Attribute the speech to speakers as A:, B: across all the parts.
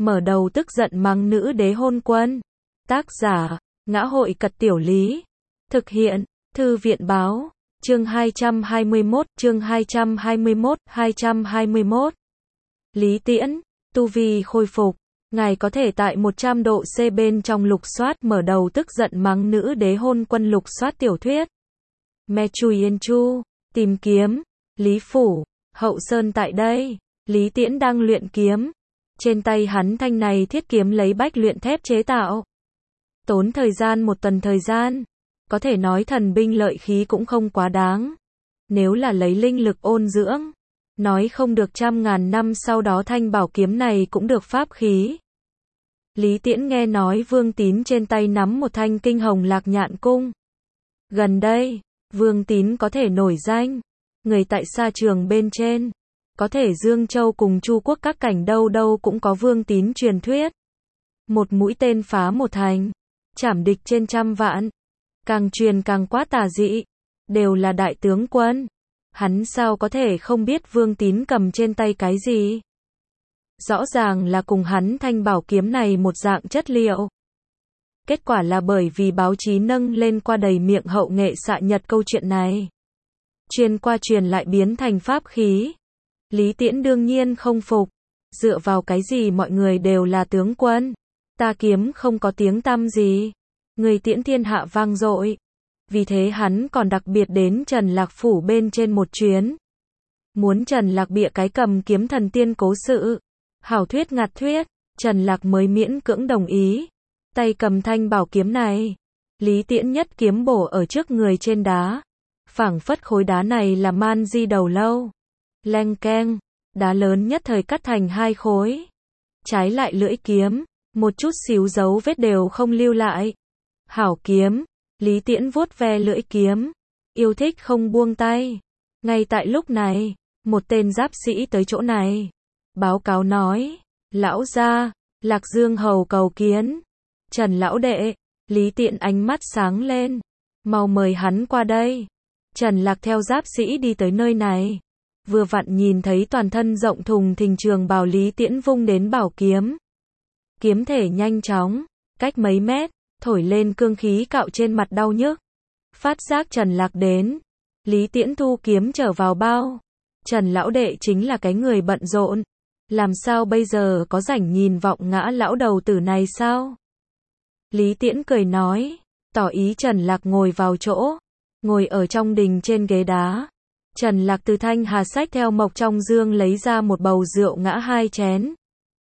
A: mở đầu tức giận mắng nữ đế hôn quân. Tác giả, Ngã hội Cật Tiểu Lý. Thực hiện, Thư viện Báo. Chương 221, chương 221. Lý Tiễn, tu vi khôi phục. Ngài có thể tại 100 độ C bên trong lục soát mở đầu tức giận mắng nữ đế hôn quân lục soát tiểu thuyết. Me Chui Yên Chu, tìm kiếm, Lý Phủ, Hậu Sơn tại đây. Lý Tiễn đang luyện kiếm. Trên tay hắn thanh này thiết kiếm lấy bách luyện thép chế tạo. Tốn thời gian 1 tuần thời gian. Có thể nói thần binh lợi khí cũng không quá đáng. Nếu là lấy linh lực ôn dưỡng, nói không được 100.000 năm sau đó thanh bảo kiếm này cũng được pháp khí. Lý Tiễn nghe nói Vương Tín trên tay nắm một thanh kinh hồng lạc nhạn cung. Gần đây, Vương Tín có thể nổi danh. Người tại sa trường bên trên. Có thể Dương Châu cùng Chu Quốc các cảnh đâu đâu cũng có Vương Tín truyền thuyết. Một mũi tên phá một thành. Chảm địch trên 100 vạn. Càng truyền càng quá tà dị. Đều là đại tướng quân. Hắn sao có thể không biết Vương Tín cầm trên tay cái gì? Rõ ràng là cùng hắn thanh bảo kiếm này một dạng chất liệu. Kết quả là bởi vì báo chí nâng lên qua đầy miệng hậu nghệ xạ nhật câu chuyện này. Truyền qua truyền lại biến thành pháp khí. Lý Tiễn đương nhiên không phục. Dựa vào cái gì mọi người đều là tướng quân? Ta kiếm không có tiếng tăm gì. Người Tiễn thiên hạ vang dội. Vì thế hắn còn đặc biệt đến Trần Lạc Phủ bên trên một chuyến. Muốn Trần Lạc bịa cái cầm kiếm thần tiên cố sự. Hảo thuyết ngạt thuyết. Trần Lạc mới miễn cưỡng đồng ý. Tay cầm thanh bảo kiếm này. Lý Tiễn nhất kiếm bổ ở trước người trên đá. Phảng phất khối đá này là man di đầu lâu. Leng keng. Đá lớn nhất thời cắt thành 2 khối. Trái lại lưỡi kiếm. Một chút xíu dấu vết đều không lưu lại. Hảo kiếm. Lý Tiễn vuốt ve lưỡi kiếm. Yêu thích không buông tay. Ngay tại lúc này, một tên giáp sĩ tới chỗ này. Báo cáo nói. Lão gia, Lạc Dương hầu cầu kiến. Trần lão đệ. Lý Tiễn ánh mắt sáng lên. Mau mời hắn qua đây. Trần Lạc theo giáp sĩ đi tới nơi này. Vừa vặn nhìn thấy toàn thân rộng thùng thình trường bào Lý Tiễn vung đến bảo kiếm. Kiếm thể nhanh chóng, cách mấy mét, thổi lên cương khí cạo trên mặt đau nhức. Phát giác Trần Lạc đến. Lý Tiễn thu kiếm trở vào bao. Trần lão đệ chính là cái người bận rộn. Làm sao bây giờ có rảnh nhìn vọng ngã lão đầu tử này sao? Lý Tiễn cười nói. Tỏ ý Trần Lạc ngồi vào chỗ. Ngồi ở trong đình trên ghế đá. Trần Lạc từ thanh hà sách theo mộc trong dương lấy ra một bầu rượu ngã 2 chén.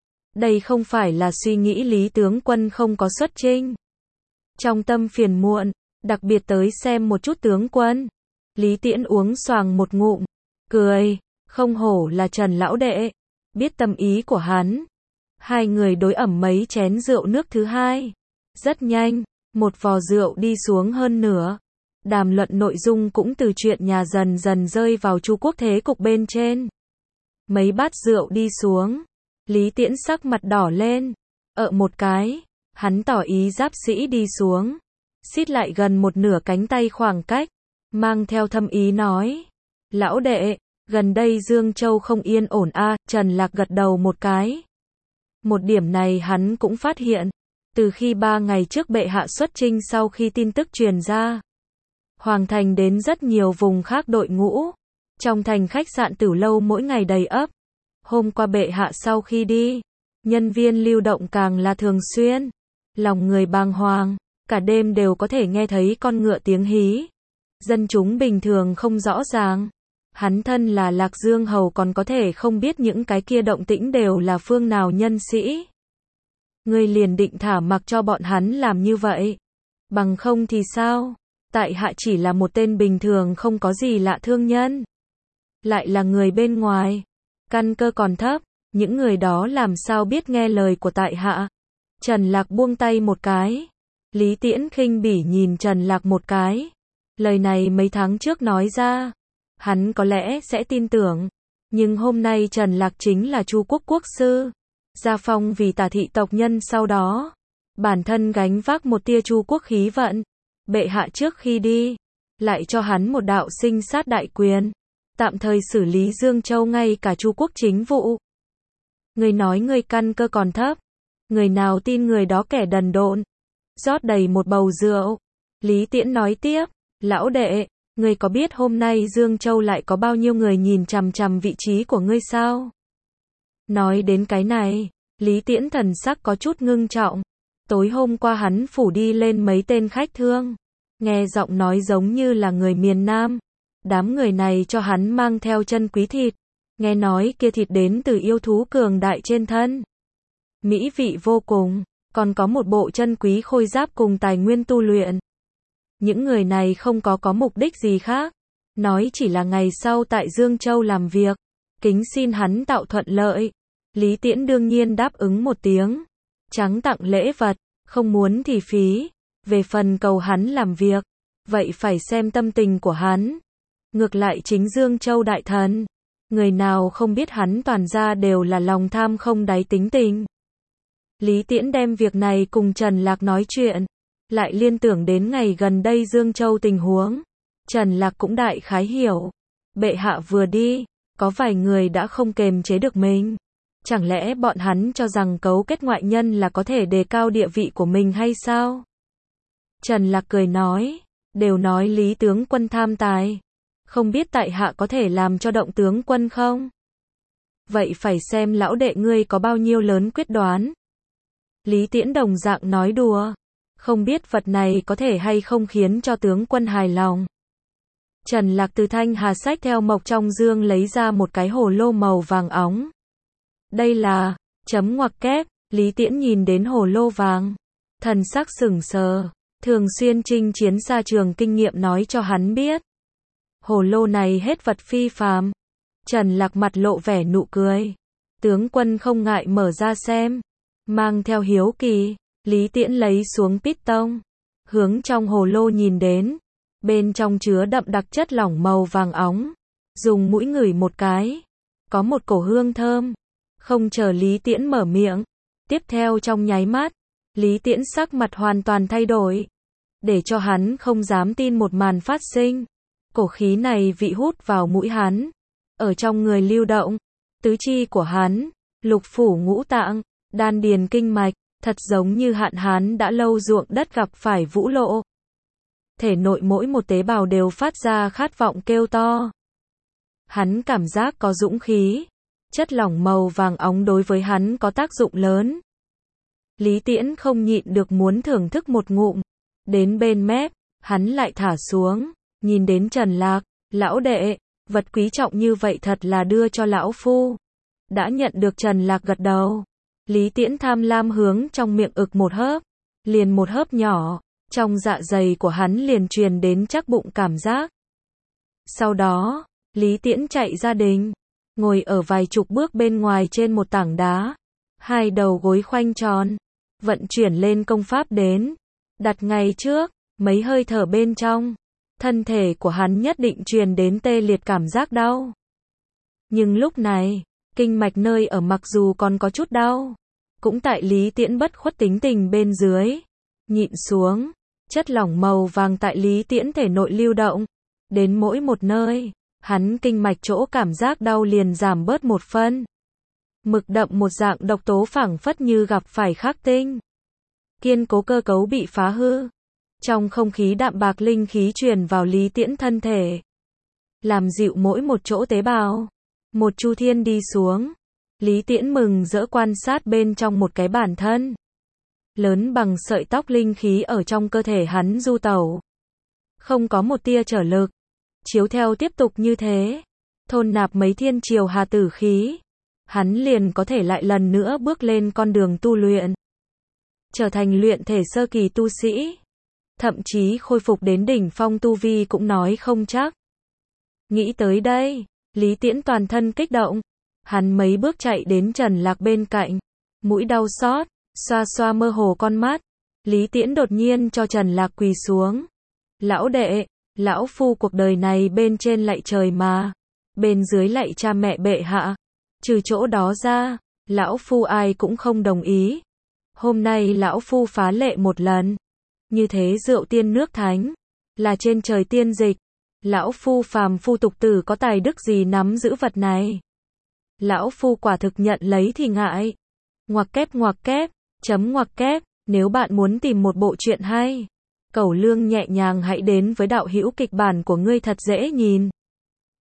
A: Đây không phải là suy nghĩ Lý tướng quân không có xuất chinh. Trong tâm phiền muộn, đặc biệt tới xem một chút tướng quân. Lý Tiễn uống xoàng một ngụm, cười, không hổ là Trần lão đệ, biết tâm ý của hắn. Hai người đối ẩm mấy chén rượu nước thứ hai. Rất nhanh, một vò rượu đi xuống hơn nửa. Đàm luận nội dung cũng từ chuyện nhà dần dần rơi vào Chu Quốc thế cục bên trên. Mấy bát rượu đi xuống. Lý Tiễn sắc mặt đỏ lên. Một cái. Hắn tỏ ý giáp sĩ đi xuống. Xít lại gần một nửa cánh tay khoảng cách. Mang theo thâm ý nói. Lão đệ, gần đây Dương Châu không yên ổn a. Trần Lạc gật đầu một cái. Một điểm này hắn cũng phát hiện. Từ khi 3 ngày trước bệ hạ xuất chinh sau khi tin tức truyền ra. Hoàng thành đến rất nhiều vùng khác đội ngũ. Trong thành khách sạn Tử Lâu mỗi ngày đầy ắp. Hôm qua bệ hạ sau khi đi, nhân viên lưu động càng là thường xuyên. Lòng người bàng hoàng, cả đêm đều có thể nghe thấy con ngựa tiếng hí. Dân chúng bình thường không rõ ràng. Hắn thân là Lạc Dương hầu còn có thể không biết những cái kia động tĩnh đều là phương nào nhân sĩ. Người liền định thả mặc cho bọn hắn làm như vậy. Bằng không thì sao? Tại hạ chỉ là một tên bình thường không có gì lạ thương nhân. Lại là người bên ngoài. Căn cơ còn thấp. Những người đó làm sao biết nghe lời của tại hạ? Trần Lạc buông tay một cái. Lý Tiễn khinh bỉ nhìn Trần Lạc một cái. Lời này mấy tháng trước nói ra. Hắn có lẽ sẽ tin tưởng. Nhưng hôm nay Trần Lạc chính là Chu Quốc quốc sư. Gia phong vì Tả thị tộc nhân sau đó. Bản thân gánh vác một tia Chu Quốc khí vận. Bệ hạ trước khi đi. Lại cho hắn một đạo sinh sát đại quyền. Tạm thời xử lý Dương Châu ngay cả Chu Quốc chính vụ. Người nói người căn cơ còn thấp. Người nào tin người đó kẻ đần độn. Rót đầy một bầu rượu. Lý Tiễn nói tiếp, lão đệ, ngươi có biết hôm nay Dương Châu lại có bao nhiêu người nhìn chằm chằm vị trí của ngươi sao? Nói đến cái này, Lý Tiễn thần sắc có chút ngưng trọng. Tối hôm qua hắn phủ đi lên mấy tên khách thương. Nghe giọng nói giống như là người miền Nam. Đám người này cho hắn mang theo chân quý thịt. Nghe nói kia thịt đến từ yêu thú cường đại trên thân. Mỹ vị vô cùng, còn có một bộ chân quý khôi giáp cùng tài nguyên tu luyện. Những người này không có mục đích gì khác. Nói chỉ là ngày sau tại Dương Châu làm việc. Kính xin hắn tạo thuận lợi. Lý Tiễn đương nhiên đáp ứng một tiếng. Trắng tặng lễ vật, không muốn thì phí. Về phần cầu hắn làm việc, vậy phải xem tâm tình của hắn. Ngược lại chính Dương Châu đại thần, người nào không biết hắn toàn ra đều là lòng tham không đáy tính tình. Lý Tiễn đem việc này cùng Trần Lạc nói chuyện, lại liên tưởng đến ngày gần đây Dương Châu tình huống. Trần Lạc cũng đại khái hiểu. Bệ hạ vừa đi, có vài người đã không kềm chế được mình. Chẳng lẽ bọn hắn cho rằng cấu kết ngoại nhân là có thể đề cao địa vị của mình hay sao? Trần Lạc cười nói, đều nói Lý tướng quân tham tài. Không biết tại hạ có thể làm cho động tướng quân không? Vậy phải xem lão đệ ngươi có bao nhiêu lớn quyết đoán. Lý Tiễn đồng dạng nói đùa. Không biết vật này có thể hay không khiến cho tướng quân hài lòng. Trần Lạc từ thanh hà sách theo mộc trong dương lấy ra một cái hồ lô màu vàng óng. Đây là, chấm ngoặc kép, Lý Tiễn nhìn đến hồ lô vàng. Thần sắc sững sờ, thường xuyên chinh chiến xa trường kinh nghiệm nói cho hắn biết. Hồ lô này hết vật phi phàm. Trần Lạc mặt lộ vẻ nụ cười. Tướng quân không ngại mở ra xem. Mang theo hiếu kỳ, Lý Tiễn lấy xuống piston. Hướng trong hồ lô nhìn đến. Bên trong chứa đậm đặc chất lỏng màu vàng óng. Dùng mũi ngửi một cái. Có một cổ hương thơm. Không chờ Lý Tiễn mở miệng. Tiếp theo trong nháy mắt, Lý Tiễn sắc mặt hoàn toàn thay đổi. Để cho hắn không dám tin một màn phát sinh. Cổ khí này vị hút vào mũi hắn. Ở trong người lưu động. Tứ chi của hắn, lục phủ ngũ tạng, đan điền kinh mạch, thật giống như hạn hán đã lâu ruộng đất gặp phải vũ lộ. Thể nội mỗi một tế bào đều phát ra khát vọng kêu to. Hắn cảm giác có dũng khí. Chất lỏng màu vàng óng đối với hắn có tác dụng lớn. Lý Tiễn không nhịn được muốn thưởng thức một ngụm. Đến bên mép, hắn lại thả xuống. Nhìn đến Trần Lạc, lão đệ, vật quý trọng như vậy thật là đưa cho lão phu. Đã nhận được Trần Lạc gật đầu. Lý Tiễn tham lam hướng trong miệng ực một hớp. Liền một hớp nhỏ, trong dạ dày của hắn liền truyền đến chắc bụng cảm giác. Sau đó, Lý Tiễn chạy ra đình. Ngồi ở vài chục bước bên ngoài trên một tảng đá. Hai đầu gối khoanh tròn. Vận chuyển lên công pháp đến. Đặt ngay trước, mấy hơi thở bên trong. Thân thể của hắn nhất định truyền đến tê liệt cảm giác đau. Nhưng lúc này, kinh mạch nơi ở mặc dù còn có chút đau. Cũng tại Lý Tiễn bất khuất tính tình bên dưới. Nhịn xuống. Chất lỏng màu vàng tại Lý Tiễn thể nội lưu động. Đến mỗi một nơi. Hắn kinh mạch chỗ cảm giác đau liền giảm bớt một phân. Mực đậm một dạng độc tố phảng phất như gặp phải khắc tinh. Kiên cố cơ cấu bị phá hư. Trong không khí đạm bạc linh khí truyền vào Lý Tiễn thân thể. Làm dịu mỗi một chỗ tế bào. Một chu thiên đi xuống. Lý Tiễn mừng rỡ quan sát bên trong một cái bản thân. Lớn bằng sợi tóc linh khí ở trong cơ thể hắn du tẩu. Không có một tia trở lực. Chiếu theo tiếp tục như thế, thôn nạp mấy thiên triều hà tử khí, hắn liền có thể lại lần nữa bước lên con đường tu luyện. Trở thành luyện thể sơ kỳ tu sĩ. Thậm chí khôi phục đến đỉnh phong tu vi cũng nói không chắc. Nghĩ tới đây, Lý Tiễn toàn thân kích động. Hắn mấy bước chạy đến Trần Lạc bên cạnh. Mũi đau xót, xoa xoa mơ hồ con mắt. Lý Tiễn đột nhiên cho Trần Lạc quỳ xuống. Lão đệ, lão phu cuộc đời này bên trên lạy trời mà. Bên dưới lạy cha mẹ bệ hạ. Trừ chỗ đó ra, lão phu ai cũng không đồng ý. Hôm nay lão phu phá lệ một lần. Như thế rượu tiên nước thánh. Là trên trời tiên dịch. Lão phu phàm phu tục tử có tài đức gì nắm giữ vật này. Lão phu quả thực nhận lấy thì ngại. Ngoặc kép, Chấm ngoặc kép, nếu bạn muốn tìm một bộ truyện hay, cẩu lương nhẹ nhàng hãy đến với đạo hữu kịch bản của ngươi thật dễ nhìn.